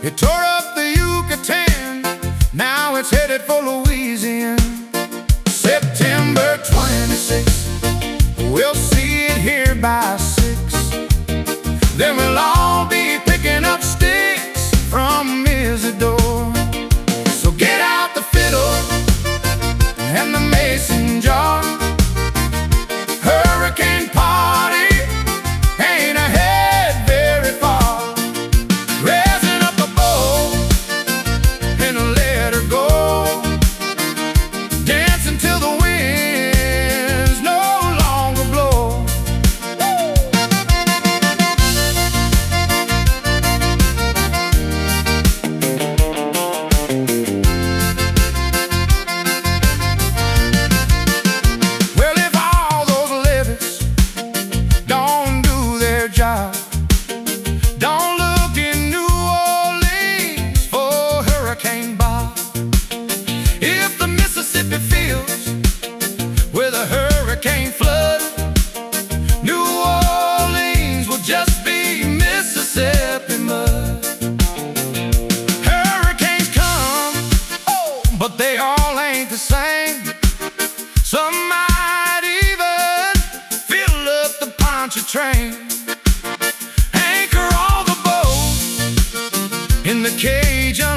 It tore up the Yucatan, now it's headed for Louisiana. September 26th, we'll see it here by 6. Then we'll all be picking up sticks from Isidore. So get out the fiddle and the mason jar. Hurricane party ain't ahead very far. Raising up a bow and let her go, dancing till the winds no longer blow. Well, if all those levees don't do their job, don't look in New Orleans for Hurricane Bob. If the Mississippi fills with a hurricane flood, New Orleans will just be Mississippi mud. Hurricanes come, oh, but they all ain't the same. Some might even fill up the Pontchartrain, anchor all the boats in the Cajun